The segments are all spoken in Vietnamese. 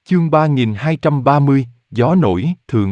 Chương 3230, Gió nổi, thượng.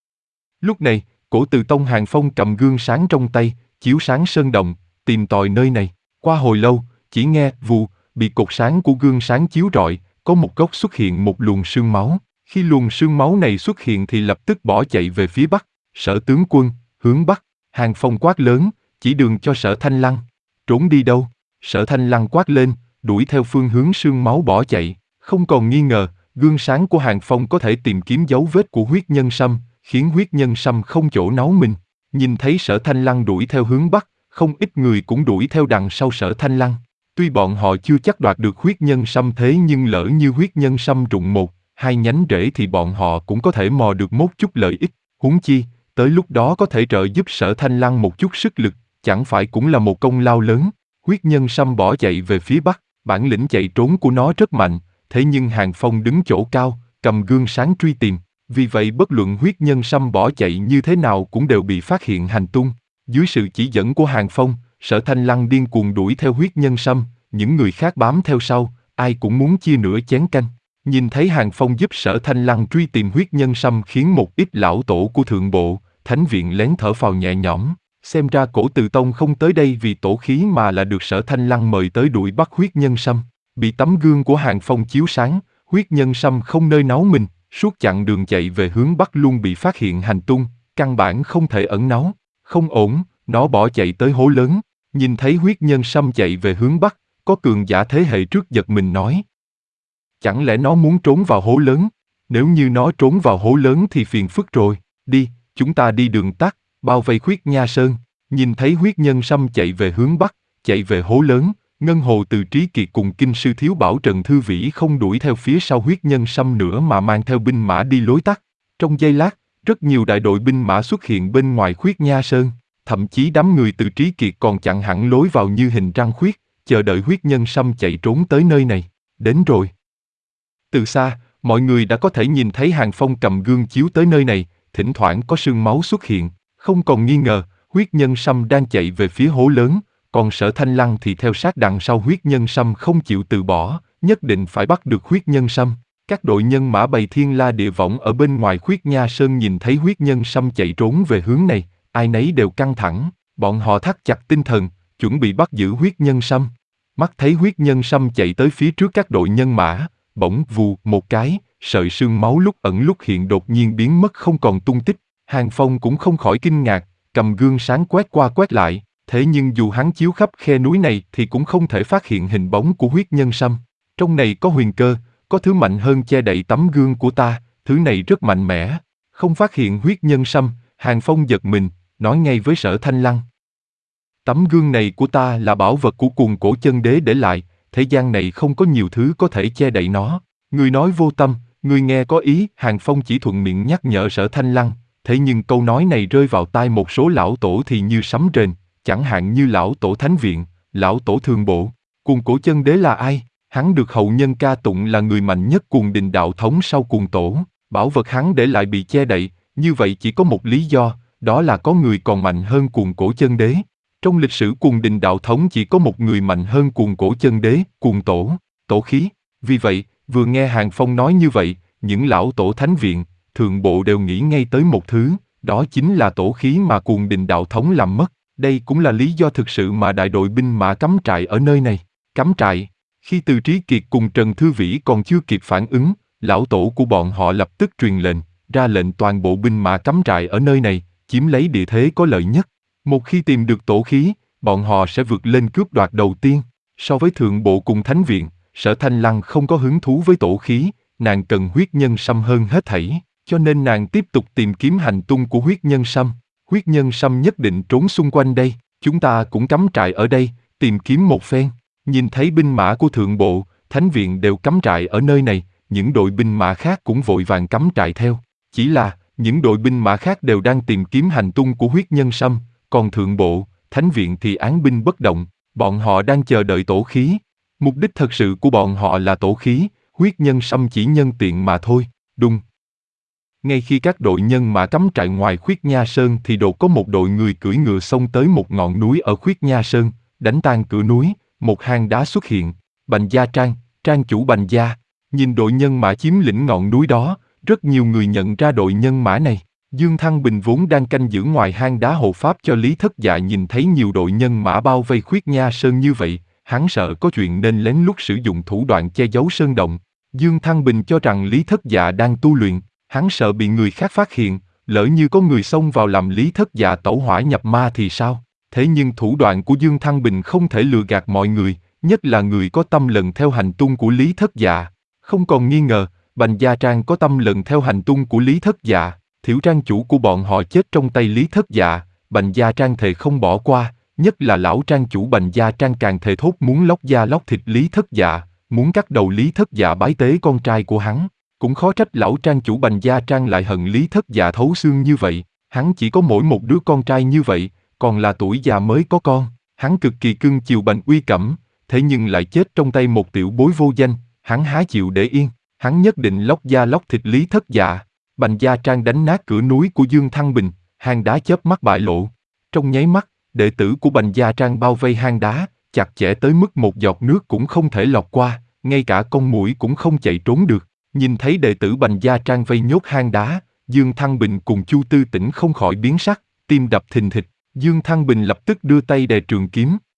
Lúc này, Cổ Từ Tông Hàng Phong cầm gương sáng trong tay, chiếu sáng sơn động, tìm tòi nơi này. Qua hồi lâu, chỉ nghe vù, bị cột sáng của gương sáng chiếu rọi, có một góc xuất hiện một luồng sương máu. Khi luồng sương máu này xuất hiện thì lập tức bỏ chạy về phía bắc. Sở tướng quân, hướng bắc. Hàng Phong quát lớn, chỉ đường cho Sở Thanh Lăng. Trốn đi đâu? Sở Thanh Lăng quát lên, đuổi theo phương hướng sương máu bỏ chạy. Không còn nghi ngờ, gương sáng của Hàng Phong có thể tìm kiếm dấu vết của huyết nhân sâm, khiến huyết nhân sâm không chỗ náu mình. Nhìn thấy Sở Thanh Lăng đuổi theo hướng bắc, không ít người cũng đuổi theo đằng sau Sở Thanh Lăng. Tuy bọn họ chưa chắc đoạt được huyết nhân sâm thế nhưng lỡ như huyết nhân sâm rụng một, hai nhánh rễ thì bọn họ cũng có thể mò được một chút lợi ích. Huống chi, tới lúc đó có thể trợ giúp Sở Thanh Lăng một chút sức lực, chẳng phải cũng là một công lao lớn. Huyết nhân sâm bỏ chạy về phía bắc, bản lĩnh chạy trốn của nó rất mạnh, thế nhưng Hàng Phong đứng chỗ cao, cầm gương sáng truy tìm. Vì vậy bất luận huyết nhân sâm bỏ chạy như thế nào cũng đều bị phát hiện hành tung. Dưới sự chỉ dẫn của Hàng Phong, Sở Thanh Lăng điên cuồng đuổi theo huyết nhân sâm, những người khác bám theo sau, ai cũng muốn chia nửa chén canh. Nhìn thấy Hàng Phong giúp Sở Thanh Lăng truy tìm huyết nhân sâm khiến một ít lão tổ của thượng bộ, thánh viện lén thở phào nhẹ nhõm. Xem ra Cổ Từ Tông không tới đây vì tổ khí mà là được Sở Thanh Lăng mời tới đuổi bắt huyết nhân sâm. Bị tấm gương của Hàng Phong chiếu sáng, huyết nhân sâm không nơi náu mình, suốt chặng đường chạy về hướng bắc luôn bị phát hiện hành tung, căn bản không thể ẩn náu. Không ổn, nó bỏ chạy tới hố lớn. Nhìn thấy huyết nhân sâm chạy về hướng bắc, có cường giả thế hệ trước giật mình nói. Chẳng lẽ nó muốn trốn vào hố lớn? Nếu như nó trốn vào hố lớn thì phiền phức rồi. Đi, chúng ta đi đường tắt, bao vây Khuyết Nha Sơn. Nhìn thấy huyết nhân sâm chạy về hướng bắc, chạy về hố lớn, Ngân Hồ Từ Trí Kiệt cùng kinh sư Thiếu Bảo Trần Thư Vĩ không đuổi theo phía sau huyết nhân sâm nữa mà mang theo binh mã đi lối tắt. Trong giây lát, rất nhiều đại đội binh mã xuất hiện bên ngoài Khuyết Nha Sơn. Thậm chí đám người Từ Trí Kiệt còn chặn hẳn lối vào như hình răng khuyết, chờ đợi huyết nhân sâm chạy trốn tới nơi này. Đến rồi. Từ xa, mọi người đã có thể nhìn thấy Hàng Phong cầm gương chiếu tới nơi này, thỉnh thoảng có sương máu xuất hiện. Không còn nghi ngờ, huyết nhân sâm đang chạy về phía hố lớn, còn Sở Thanh Lăng thì theo sát đằng sau huyết nhân sâm không chịu từ bỏ, nhất định phải bắt được huyết nhân sâm. Các đội nhân mã bày thiên la địa võng ở bên ngoài Khuyết Nha Sơn nhìn thấy huyết nhân sâm chạy trốn về hướng này, ai nấy đều căng thẳng, bọn họ thắt chặt tinh thần, chuẩn bị bắt giữ huyết nhân sâm. Mắt thấy huyết nhân sâm chạy tới phía trước các đội nhân mã, bỗng vù một cái, sợi sương máu lúc ẩn lúc hiện đột nhiên biến mất không còn tung tích. Hàng Phong cũng không khỏi kinh ngạc, cầm gương sáng quét qua quét lại, thế nhưng dù hắn chiếu khắp khe núi này thì cũng không thể phát hiện hình bóng của huyết nhân sâm. Trong này có huyền cơ, có thứ mạnh hơn che đậy tấm gương của ta, thứ này rất mạnh mẽ. Không phát hiện huyết nhân sâm, Hàng Phong giật mình, nói ngay với Sở Thanh Lăng. Tấm gương này của ta là bảo vật của Cuồng Cổ Chân Đế để lại, thế gian này không có nhiều thứ có thể che đậy nó. Người nói vô tâm, người nghe có ý, Hàng Phong chỉ thuận miệng nhắc nhở Sở Thanh Lăng, thế nhưng câu nói này rơi vào tai một số lão tổ thì như sấm rền, chẳng hạn như lão tổ Thánh Viện, lão tổ Thường Bộ. Cuồng Cổ Chân Đế là ai? Hắn được hậu nhân ca tụng là người mạnh nhất Cuồng Đình đạo thống sau Cuồng Tổ, bảo vật hắn để lại bị che đậy, như vậy chỉ có một lý do, đó là có người còn mạnh hơn Cuồng Cổ Chân Đế. Trong lịch sử Cuồng Đình đạo thống chỉ có một người mạnh hơn Cuồng Cổ Chân Đế, Cuồng Tổ, tổ khí. Vì vậy, vừa nghe Hàng Phong nói như vậy, những lão tổ Thánh Viện, Thượng Bộ đều nghĩ ngay tới một thứ, đó chính là tổ khí mà Cuồng Đình đạo thống làm mất. Đây cũng là lý do thực sự mà đại đội binh mã cắm trại ở nơi này. Cắm trại. Khi Từ Trí Kiệt cùng Trần Thư Vĩ còn chưa kịp phản ứng, lão tổ của bọn họ lập tức truyền lệnh, ra lệnh toàn bộ binh mã cắm trại ở nơi này, chiếm lấy địa thế có lợi nhất. Một khi tìm được tổ khí, bọn họ sẽ vượt lên cướp đoạt đầu tiên. So với Thượng Bộ cùng Thánh Viện, Sở Thanh Lăng không có hứng thú với tổ khí, nàng cần huyết nhân sâm hơn hết thảy, cho nên nàng tiếp tục tìm kiếm hành tung của huyết nhân sâm. Huyết nhân sâm nhất định trốn xung quanh đây, chúng ta cũng cắm trại ở đây, tìm kiếm một phen. Nhìn thấy binh mã của Thượng Bộ, Thánh Viện đều cắm trại ở nơi này, những đội binh mã khác cũng vội vàng cắm trại theo. Chỉ là, những đội binh mã khác đều đang tìm kiếm hành tung của huyết nhân sâm, còn Thượng Bộ, Thánh Viện thì án binh bất động, bọn họ đang chờ đợi tổ khí. Mục đích thật sự của bọn họ là tổ khí, huyết nhân sâm chỉ nhân tiện mà thôi, đúng. Ngay khi các đội nhân mã cắm trại ngoài Khuyết Nha Sơn thì đột có một đội người cưỡi ngựa xông tới một ngọn núi ở Khuyết Nha Sơn, đánh tan cửa núi, một hang đá xuất hiện, Bành Gia Trang, Trang chủ Bành Gia. Nhìn đội nhân mã chiếm lĩnh ngọn núi đó, rất nhiều người nhận ra đội nhân mã này. Dương Thăng Bình vốn đang canh giữ ngoài hang đá hộ pháp cho Lý Thất Dạ nhìn thấy nhiều đội nhân mã bao vây Khuyết Nha Sơn như vậy, hắn sợ có chuyện nên lén lút sử dụng thủ đoạn che giấu sơn động. Dương Thăng Bình cho rằng Lý Thất Dạ đang tu luyện, hắn sợ bị người khác phát hiện, lỡ như có người xông vào làm Lý Thất Dạ tẩu hỏa nhập ma thì sao? Thế nhưng thủ đoạn của Dương Thăng Bình không thể lừa gạt mọi người, nhất là người có tâm lần theo hành tung của Lý Thất Dạ. Không còn nghi ngờ, Bành Gia Trang có tâm lần theo hành tung của Lý Thất Dạ. Thiểu trang chủ của bọn họ chết trong tay Lý Thất Dạ, Bành Gia Trang thề không bỏ qua, nhất là lão trang chủ Bành Gia Trang càng thề thốt muốn lóc da lóc thịt Lý Thất Dạ, muốn cắt đầu Lý Thất Dạ bái tế con trai của hắn. Cũng khó trách lão trang chủ Bành Gia Trang lại hận Lý Thất Dạ thấu xương như vậy, hắn chỉ có mỗi một đứa con trai như vậy, còn là tuổi già mới có con, hắn cực kỳ cưng chiều Bành Uy Cẩm, thế nhưng lại chết trong tay một tiểu bối vô danh, hắn há chịu để yên, hắn nhất định lóc da lóc thịt Lý Thất Dạ. Bành Gia Trang đánh nát cửa núi của Dương Thăng Bình, hang đá chớp mắt bại lộ. Trong nháy mắt, đệ tử của Bành Gia Trang bao vây hang đá, chặt chẽ tới mức một giọt nước cũng không thể lọt qua, ngay cả con muỗi cũng không chạy trốn được. Nhìn thấy đệ tử Bành Gia Trang vây nhốt hang đá, Dương Thăng Bình cùng Chu Tư Tĩnh không khỏi biến sắc, tim đập thình thịch. Dương Thăng Bình lập tức đưa tay đè trường kiếm,